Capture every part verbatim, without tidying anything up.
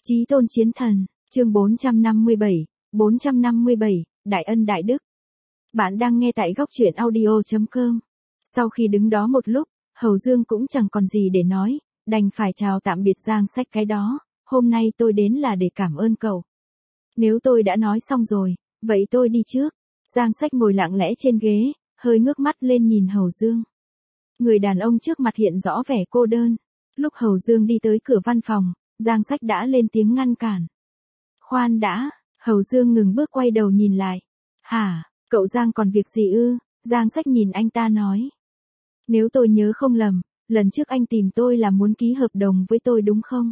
Chí tôn chiến thần, chương bốn trăm năm mươi bảy, bốn trăm năm mươi bảy, Đại ân đại đức. Bạn đang nghe tại góc truyện audio chấm com. Sau khi đứng đó một lúc, Hầu Dương cũng chẳng còn gì để nói, đành phải chào tạm biệt Giang Sách cái đó, hôm nay tôi đến là để cảm ơn cậu. Nếu tôi đã nói xong rồi, vậy tôi đi trước. Giang Sách ngồi lặng lẽ trên ghế, hơi ngước mắt lên nhìn Hầu Dương. Người đàn ông trước mặt hiện rõ vẻ cô đơn. Lúc Hầu Dương đi tới cửa văn phòng, Giang Sách đã lên tiếng ngăn cản. Khoan đã, Hầu Dương ngừng bước quay đầu nhìn lại. Hả, cậu Giang còn việc gì ư? Giang Sách nhìn anh ta nói. Nếu tôi nhớ không lầm, lần trước anh tìm tôi là muốn ký hợp đồng với tôi đúng không?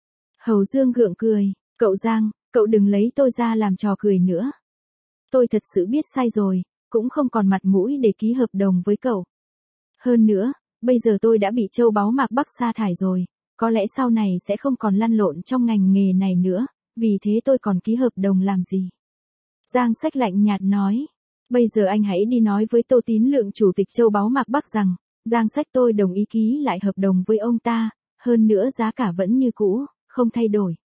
Hầu Dương gượng cười, cậu Giang, cậu đừng lấy tôi ra làm trò cười nữa. Tôi thật sự biết sai rồi, cũng không còn mặt mũi để ký hợp đồng với cậu. Hơn nữa, bây giờ tôi đã bị châu báu Mạc Bắc sa thải rồi, có lẽ sau này sẽ không còn lăn lộn trong ngành nghề này nữa, vì thế tôi còn ký hợp đồng làm gì? Giang Sách lạnh nhạt nói, bây giờ anh hãy đi nói với Tô Tín Lượng chủ tịch châu báu Mạc Bắc rằng, Giang Sách tôi đồng ý ký lại hợp đồng với ông ta, hơn nữa giá cả vẫn như cũ, không thay đổi.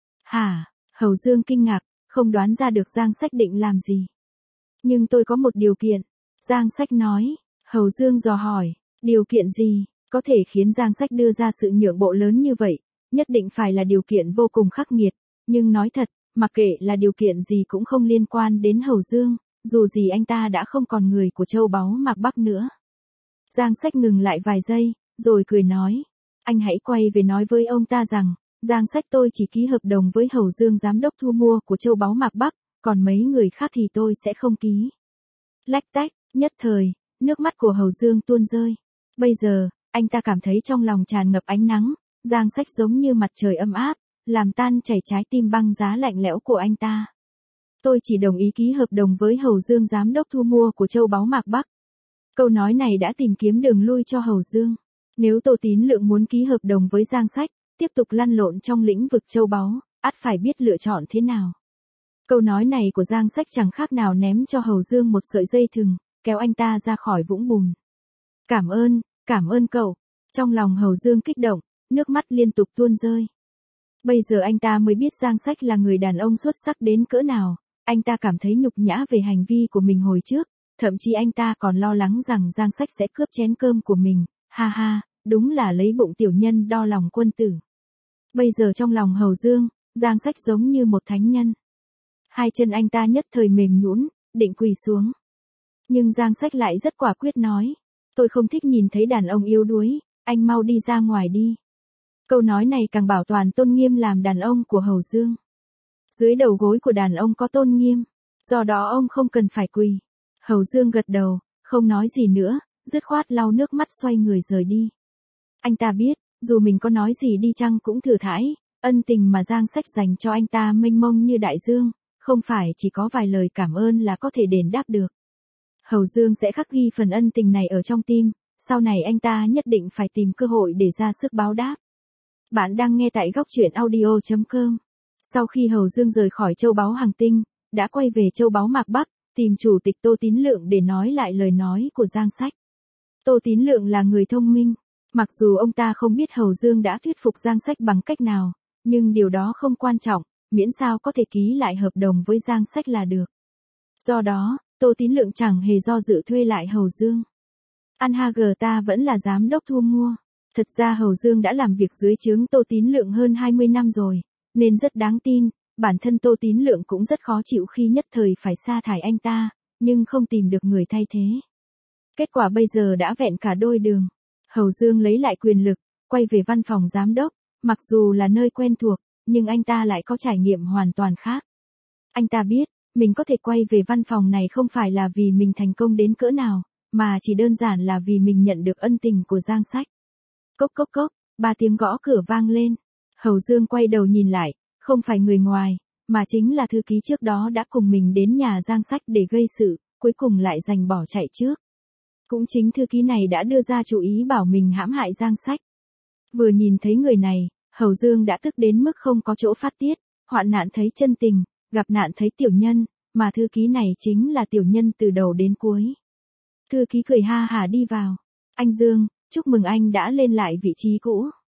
Hả? Hầu Dương kinh ngạc, không đoán ra được Giang Sách định làm gì. Nhưng tôi có một điều kiện. Giang Sách nói. Hầu Dương dò hỏi, điều kiện gì, có thể khiến Giang Sách đưa ra sự nhượng bộ lớn như vậy, nhất định phải là điều kiện vô cùng khắc nghiệt, nhưng nói thật, mặc kệ là điều kiện gì cũng không liên quan đến Hầu Dương, dù gì anh ta đã không còn người của châu báu Mạc Bắc nữa. Giang Sách ngừng lại vài giây, rồi cười nói, anh hãy quay về nói với ông ta rằng, Giang Sách tôi chỉ ký hợp đồng với Hầu Dương giám đốc thu mua của châu báu Mạc Bắc, còn mấy người khác thì tôi sẽ không ký. Lách tách, nhất thời, nước mắt của Hầu Dương tuôn rơi. Bây giờ, anh ta cảm thấy trong lòng tràn ngập ánh nắng, Giang Sách giống như mặt trời ấm áp, làm tan chảy trái tim băng giá lạnh lẽo của anh ta. Tôi chỉ đồng ý ký hợp đồng với Hầu Dương giám đốc thu mua của châu báu Mạc Bắc. Câu nói này đã tìm kiếm đường lui cho Hầu Dương. Nếu Tô Tín Lượng muốn ký hợp đồng với Giang Sách, tiếp tục lăn lộn trong lĩnh vực châu báu, ắt phải biết lựa chọn thế nào. Câu nói này của Giang Sách chẳng khác nào ném cho Hầu Dương một sợi dây thừng, kéo anh ta ra khỏi vũng bùn. Cảm ơn, cảm ơn cậu. Trong lòng Hầu Dương kích động, nước mắt liên tục tuôn rơi. Bây giờ anh ta mới biết Giang Sách là người đàn ông xuất sắc đến cỡ nào, anh ta cảm thấy nhục nhã về hành vi của mình hồi trước, thậm chí anh ta còn lo lắng rằng Giang Sách sẽ cướp chén cơm của mình, ha ha, đúng là lấy bụng tiểu nhân đo lòng quân tử. Bây giờ trong lòng Hầu Dương, Giang Sách giống như một thánh nhân. Hai chân anh ta nhất thời mềm nhũn, định quỳ xuống. Nhưng Giang Sách lại rất quả quyết nói, tôi không thích nhìn thấy đàn ông yếu đuối, anh mau đi ra ngoài đi. Câu nói này càng bảo toàn tôn nghiêm làm đàn ông của Hầu Dương. Dưới đầu gối của đàn ông có tôn nghiêm, do đó ông không cần phải quỳ. Hầu Dương gật đầu, không nói gì nữa, dứt khoát lau nước mắt xoay người rời đi. Anh ta biết, dù mình có nói gì đi chăng cũng thừa thãi, ân tình mà Giang Sách dành cho anh ta mênh mông như đại dương, không phải chỉ có vài lời cảm ơn là có thể đền đáp được. Hầu Dương sẽ khắc ghi phần ân tình này ở trong tim, sau này anh ta nhất định phải tìm cơ hội để ra sức báo đáp. Bạn đang nghe tại góc truyện audio chấm com. Sau khi Hầu Dương rời khỏi châu báu Hàng Tinh, đã quay về châu báu Mạc Bắc, tìm chủ tịch Tô Tín Lượng để nói lại lời nói của Giang Sách. Tô Tín Lượng là người thông minh, mặc dù ông ta không biết Hầu Dương đã thuyết phục Giang Sách bằng cách nào, nhưng điều đó không quan trọng, miễn sao có thể ký lại hợp đồng với Giang Sách là được. Do đó, Tô Tín Lượng chẳng hề do dự thuê lại Hầu Dương. An ha gờ ta vẫn là giám đốc thu mua. Thật ra Hầu Dương đã làm việc dưới trướng Tô Tín Lượng hơn hai mươi năm rồi, nên rất đáng tin, bản thân Tô Tín Lượng cũng rất khó chịu khi nhất thời phải sa thải anh ta, nhưng không tìm được người thay thế. Kết quả bây giờ đã vẹn cả đôi đường. Hầu Dương lấy lại quyền lực, quay về văn phòng giám đốc, mặc dù là nơi quen thuộc, nhưng anh ta lại có trải nghiệm hoàn toàn khác. Anh ta biết, mình có thể quay về văn phòng này không phải là vì mình thành công đến cỡ nào, mà chỉ đơn giản là vì mình nhận được ân tình của Giang Sách. Cốc cốc cốc, ba tiếng gõ cửa vang lên. Hầu Dương quay đầu nhìn lại, không phải người ngoài, mà chính là thư ký trước đó đã cùng mình đến nhà Giang Sách để gây sự, cuối cùng lại giành bỏ chạy trước. Cũng chính thư ký này đã đưa ra chủ ý bảo mình hãm hại Giang Sách. Vừa nhìn thấy người này, Hầu Dương đã tức đến mức không có chỗ phát tiết, hoạn nạn thấy chân tình, gặp nạn thấy tiểu nhân, mà thư ký này chính là tiểu nhân từ đầu đến cuối. Thư ký cười ha hả đi vào. Anh Dương, chúc mừng anh đã lên lại vị trí cũ.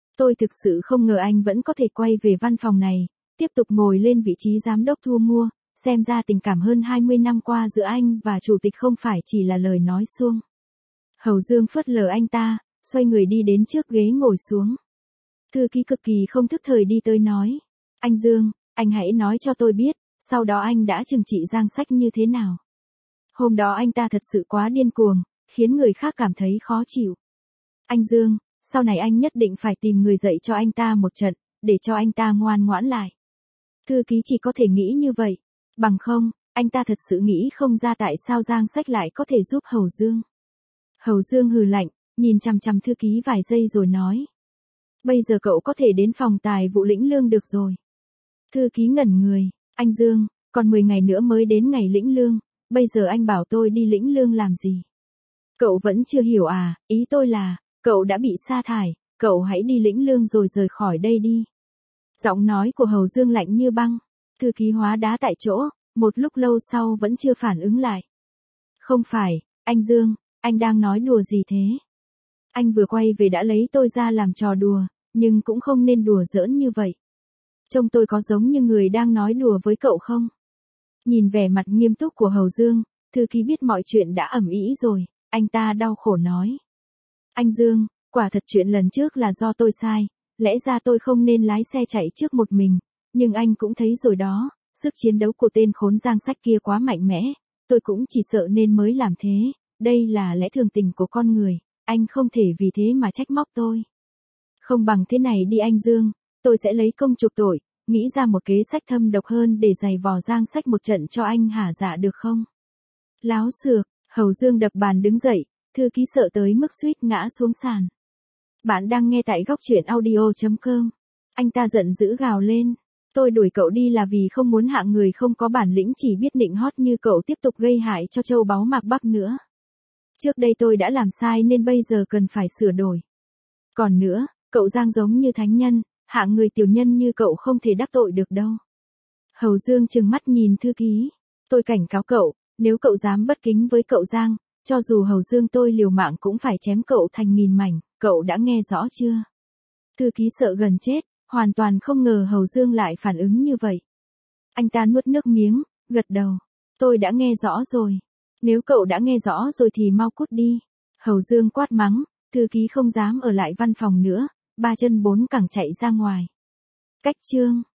Tôi thực sự không ngờ anh vẫn có thể quay về văn phòng này, tiếp tục ngồi lên vị trí giám đốc thu mua, xem ra tình cảm hơn hai mươi năm qua giữa anh và chủ tịch không phải chỉ là lời nói suông. Hầu Dương phớt lờ anh ta, xoay người đi đến trước ghế ngồi xuống. Thư ký cực kỳ không thức thời đi tới nói. Anh Dương, anh hãy nói cho tôi biết, sau đó anh đã trừng trị Giang Sách như thế nào. Hôm đó anh ta thật sự quá điên cuồng, khiến người khác cảm thấy khó chịu. Anh Dương, sau này anh nhất định phải tìm người dạy cho anh ta một trận, để cho anh ta ngoan ngoãn lại. Thư ký chỉ có thể nghĩ như vậy, bằng không, anh ta thật sự nghĩ không ra tại sao Giang Sách lại có thể giúp Hầu Dương. Hầu Dương hừ lạnh, nhìn chằm chằm thư ký vài giây rồi nói. Bây giờ cậu có thể đến phòng tài vụ lĩnh lương được rồi. Thư ký ngẩn người, anh Dương, còn mười ngày nữa mới đến ngày lĩnh lương, bây giờ anh bảo tôi đi lĩnh lương làm gì? Cậu vẫn chưa hiểu à, ý tôi là, cậu đã bị sa thải, cậu hãy đi lĩnh lương rồi rời khỏi đây đi. Giọng nói của Hầu Dương lạnh như băng, thư ký hóa đá tại chỗ, một lúc lâu sau vẫn chưa phản ứng lại. Không phải, anh Dương, anh đang nói đùa gì thế? Anh vừa quay về đã lấy tôi ra làm trò đùa, nhưng cũng không nên đùa giỡn như vậy. Trông tôi có giống như người đang nói đùa với cậu không? Nhìn vẻ mặt nghiêm túc của Hầu Dương, thư ký biết mọi chuyện đã ầm ĩ rồi, anh ta đau khổ nói. Anh Dương, quả thật chuyện lần trước là do tôi sai, lẽ ra tôi không nên lái xe chạy trước một mình, nhưng anh cũng thấy rồi đó, sức chiến đấu của tên khốn Giang Sách kia quá mạnh mẽ, tôi cũng chỉ sợ nên mới làm thế, đây là lẽ thường tình của con người, anh không thể vì thế mà trách móc tôi. Không bằng thế này đi anh Dương, tôi sẽ lấy công chuộc tội, nghĩ ra một kế sách thâm độc hơn để giày vò Giang Sách một trận cho anh hả dạ được không? Láo xược, Hầu Dương đập bàn đứng dậy, thư ký sợ tới mức suýt ngã xuống sàn. Bạn đang nghe tại góc truyện audio chấm com. Anh ta giận dữ gào lên. Tôi đuổi cậu đi là vì không muốn hạng người không có bản lĩnh chỉ biết nịnh hót như cậu tiếp tục gây hại cho châu báu Mạc Bắc nữa. Trước đây tôi đã làm sai nên bây giờ cần phải sửa đổi. Còn nữa, cậu Giang giống như thánh nhân, hạng người tiểu nhân như cậu không thể đắc tội được đâu. Hầu Dương trừng mắt nhìn thư ký. Tôi cảnh cáo cậu, nếu cậu dám bất kính với cậu Giang, cho dù Hầu Dương tôi liều mạng cũng phải chém cậu thành nghìn mảnh, cậu đã nghe rõ chưa? Thư ký sợ gần chết, hoàn toàn không ngờ Hầu Dương lại phản ứng như vậy. Anh ta nuốt nước miếng, gật đầu. Tôi đã nghe rõ rồi. Nếu cậu đã nghe rõ rồi thì mau cút đi. Hầu Dương quát mắng, thư ký không dám ở lại văn phòng nữa, ba chân bốn cẳng chạy ra ngoài. Cách chương